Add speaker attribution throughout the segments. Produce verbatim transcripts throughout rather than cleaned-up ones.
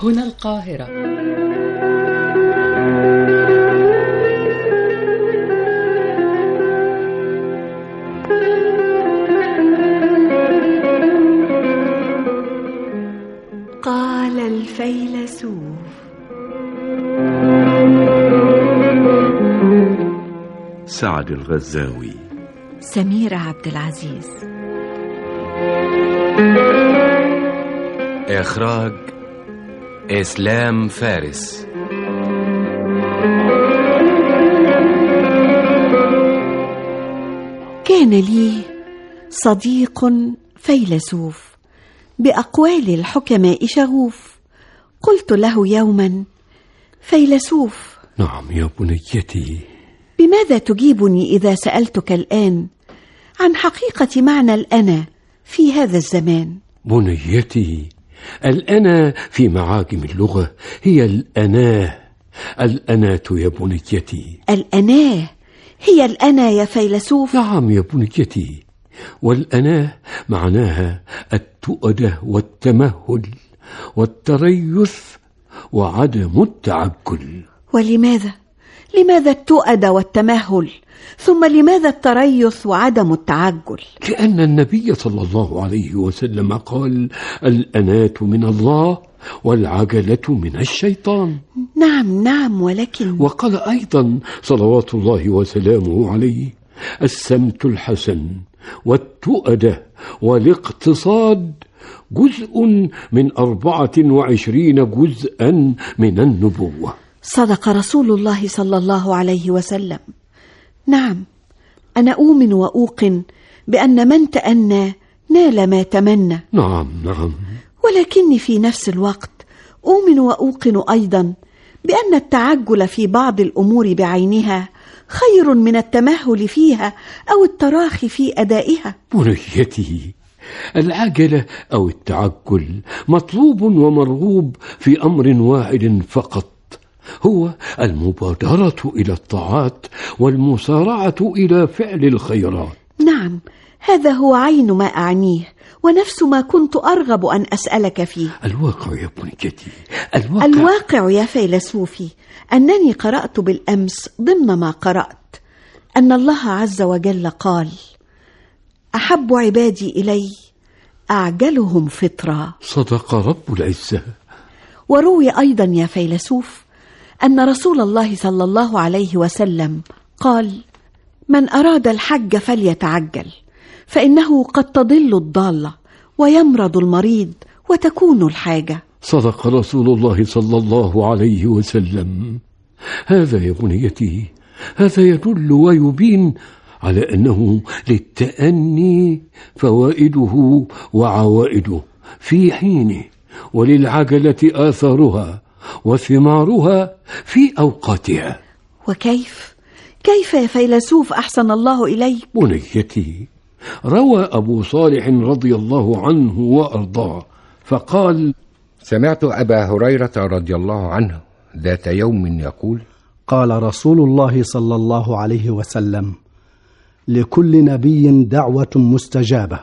Speaker 1: هنا القاهرة.
Speaker 2: قال الفيلسوف.
Speaker 3: سعد الغزاوي.
Speaker 2: سميرة عبد العزيز.
Speaker 4: إخراج إسلام فارس.
Speaker 2: كان لي صديق فيلسوف بأقوال الحكماء شغوف. قلت له يوما: فيلسوف.
Speaker 5: نعم يا بنيتي.
Speaker 2: بماذا تجيبني إذا سألتك الآن عن حقيقة معنى الأنا في هذا الزمان؟
Speaker 5: بنيتي، الأنا في معاجم اللغة هي الأناه. الأناة يا بنيتي.
Speaker 2: الأناه هي الأنا يا فيلسوف؟
Speaker 5: نعم يا بنيتي، والأناه معناها التؤدة والتمهل والتريث وعدم التعجل.
Speaker 2: ولماذا؟ لماذا التؤدة والتمهل؟ ثم لماذا التريث وعدم التعجل؟
Speaker 5: لأن النبي صلى الله عليه وسلم قال: الأناة من الله والعجلة من الشيطان.
Speaker 2: نعم نعم، ولكن
Speaker 5: وقال أيضا صلوات الله وسلامه عليه: السمت الحسن والتؤدة والاقتصاد جزء من أربعة وعشرين جزءا من النبوة.
Speaker 2: صدق رسول الله صلى الله عليه وسلم. نعم، أنا أؤمن وأوقن بأن من تأنى نال ما تمنى.
Speaker 5: نعم نعم.
Speaker 2: ولكني في نفس الوقت أؤمن وأوقن أيضا بأن التعجل في بعض الأمور بعينها خير من التمهل فيها أو التراخي في أدائها.
Speaker 5: بنيتي، العجلة أو التعجل مطلوب ومرغوب في أمر واحد فقط، هو المبادرة إلى الطاعات والمسارعة إلى فعل الخيرات.
Speaker 2: نعم، هذا هو عين ما أعنيه ونفس ما كنت أرغب أن أسألك فيه.
Speaker 5: الواقع يا بنيتي، الواقع.
Speaker 2: الواقع يا فيلسوفي أنني قرأت بالأمس ضمن ما قرأت أن الله عز وجل قال: أحب عبادي إلي أعجلهم فطرا.
Speaker 5: صدق رب العزة.
Speaker 2: وروي أيضا يا فيلسوف أن رسول الله صلى الله عليه وسلم قال: من أراد الحج فليتعجل، فإنه قد تضل الضالة ويمرض المريض وتكون الحاجة.
Speaker 5: صدق رسول الله صلى الله عليه وسلم. هذا يا بنيتي، هذا يدل ويبين على أنه للتأني فوائده وعوائده في حينه، وللعجلة آثارها وثمارها في أوقاتها.
Speaker 2: وكيف؟ كيف يا فيلسوف أحسن الله إليك؟
Speaker 5: بنيتي، روى أبو صالح رضي الله عنه وأرضاه فقال:
Speaker 6: سمعت أبا هريرة رضي الله عنه ذات يوم يقول:
Speaker 7: قال رسول الله صلى الله عليه وسلم: لكل نبي دعوة مستجابة،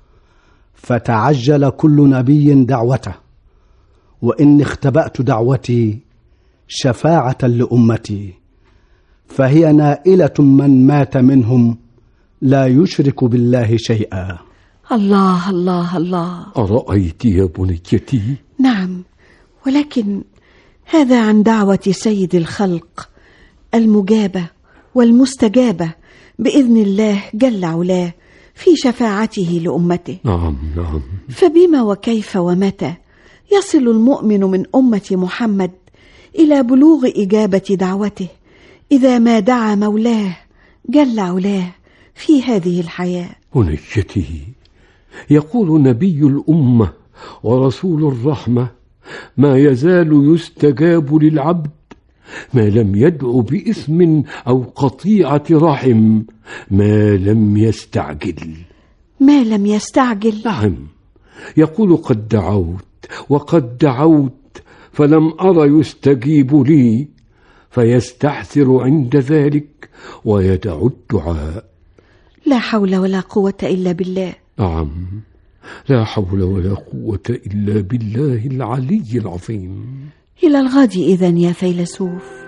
Speaker 7: فتعجل كل نبي دعوته، وإن اختبأت دعوتي شفاعة لأمتي، فهي نائلة من مات منهم لا يشرك بالله شيئا.
Speaker 2: الله الله الله.
Speaker 5: أرأيت يا بنيتي؟
Speaker 2: نعم، ولكن هذا عن دعوة سيد الخلق المجابة والمستجابة بإذن الله جل علاه في شفاعته لأمته.
Speaker 5: نعم نعم.
Speaker 2: فبما وكيف ومتى يصل المؤمن من أمة محمد إلى بلوغ إجابة دعوته إذا ما دعا مولاه جل علاه في هذه الحياة؟
Speaker 5: بنيتي، يقول نبي الأمة ورسول الرحمة: ما يزال يستجاب للعبد ما لم يدعو بإثم أو قطيعة رحم، ما لم يستعجل.
Speaker 2: ما لم يستعجل؟
Speaker 5: نعم، يقول: قد دعوت وقد دعوت فلم أر يستجيب لي، فيستحسر عند ذلك ويدع الدعاء.
Speaker 2: لا حول ولا قوة إلا بالله.
Speaker 5: نعم، لا حول ولا قوة إلا بالله العلي العظيم.
Speaker 2: إلى الغد إذن يا فيلسوف.